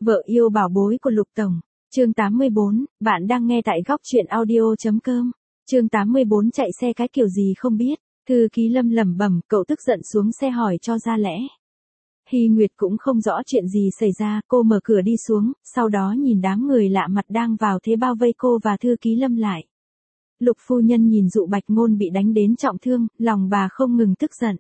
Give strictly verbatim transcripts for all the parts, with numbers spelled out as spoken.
Vợ yêu bảo bối của Lục Tổng. Chương tám mươi bốn, bạn đang nghe tại góc truyện audio.com. Chương tám mươi bốn chạy xe cái kiểu gì không biết. Thư ký Lâm lẩm bẩm, cậu tức giận xuống xe hỏi cho ra lẽ. Hy Nguyệt cũng không rõ chuyện gì xảy ra, cô mở cửa đi xuống, sau đó nhìn đám người lạ mặt đang vào thế bao vây cô và thư ký Lâm lại. Lục phu nhân nhìn Dụ Bạch Ngôn bị đánh đến trọng thương, lòng bà không ngừng tức giận.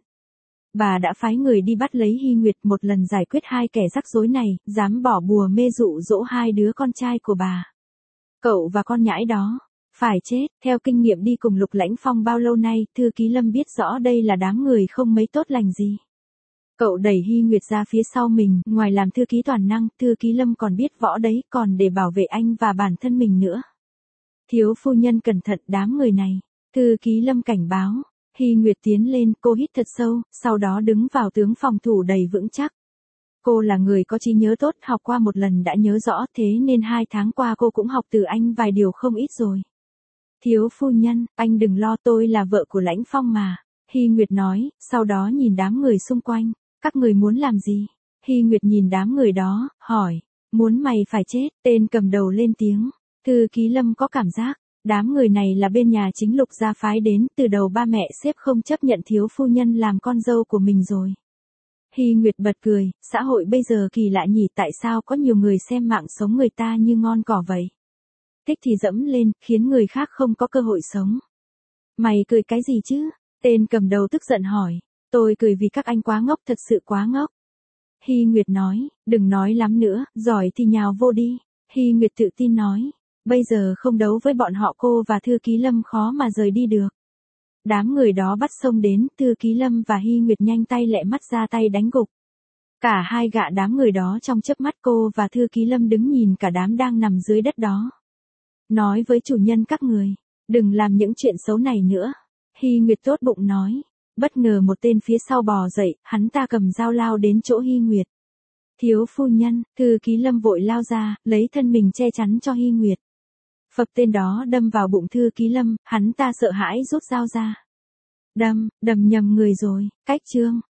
Bà đã phái người đi bắt lấy Hy Nguyệt một lần giải quyết hai kẻ rắc rối này, dám bỏ bùa mê dụ dỗ hai đứa con trai của bà. Cậu và con nhãi đó, phải chết. Theo kinh nghiệm đi cùng Lục Lãnh Phong bao lâu nay, thư ký Lâm biết rõ đây là đám người không mấy tốt lành gì. Cậu đẩy Hy Nguyệt ra phía sau mình, ngoài làm thư ký toàn năng, thư ký Lâm còn biết võ đấy, còn để bảo vệ anh và bản thân mình nữa. Thiếu phu nhân cẩn thận đám người này, thư ký Lâm cảnh báo. Hy Nguyệt tiến lên, cô hít thật sâu, sau đó đứng vào tướng phòng thủ đầy vững chắc. Cô là người có trí nhớ tốt, học qua một lần đã nhớ rõ, thế nên hai tháng qua cô cũng học từ anh vài điều không ít rồi. Thiếu phu nhân, anh đừng lo, tôi là vợ của Lãnh Phong mà. Hy Nguyệt nói, sau đó nhìn đám người xung quanh. Các người muốn làm gì? Hy Nguyệt nhìn đám người đó, hỏi. Muốn mày phải chết, tên cầm đầu lên tiếng. Thư ký Lâm có cảm giác. Đám người này là bên nhà chính Lục gia phái đến, từ đầu ba mẹ sếp không chấp nhận thiếu phu nhân làm con dâu của mình rồi. Hy Nguyệt bật cười, xã hội bây giờ kỳ lạ nhỉ, tại sao có nhiều người xem mạng sống người ta như ngon cỏ vậy. Thích thì dẫm lên, khiến người khác không có cơ hội sống. Mày cười cái gì chứ? Tên cầm đầu tức giận hỏi. Tôi cười vì các anh quá ngốc, thật sự quá ngốc. Hy Nguyệt nói, đừng nói lắm nữa, giỏi thì nhào vô đi. Hy Nguyệt tự tin nói. Bây giờ không đấu với bọn họ cô và thư ký Lâm khó mà rời đi được. Đám người đó bắt xông đến, thư ký Lâm và Hy Nguyệt nhanh tay lẹ mắt ra tay đánh gục. Cả hai gạ đám người đó trong chớp mắt, cô và thư ký Lâm đứng nhìn cả đám đang nằm dưới đất đó. Nói với chủ nhân các người, đừng làm những chuyện xấu này nữa. Hy Nguyệt tốt bụng nói. Bất ngờ một tên phía sau bò dậy, hắn ta cầm dao lao đến chỗ Hy Nguyệt. Thiếu phu nhân, thư ký Lâm vội lao ra, lấy thân mình che chắn cho Hy Nguyệt. Phập tên đó đâm vào bụng thư ký Lâm, hắn ta sợ hãi rút dao ra. Đâm, đâm nhầm người rồi, cách chương.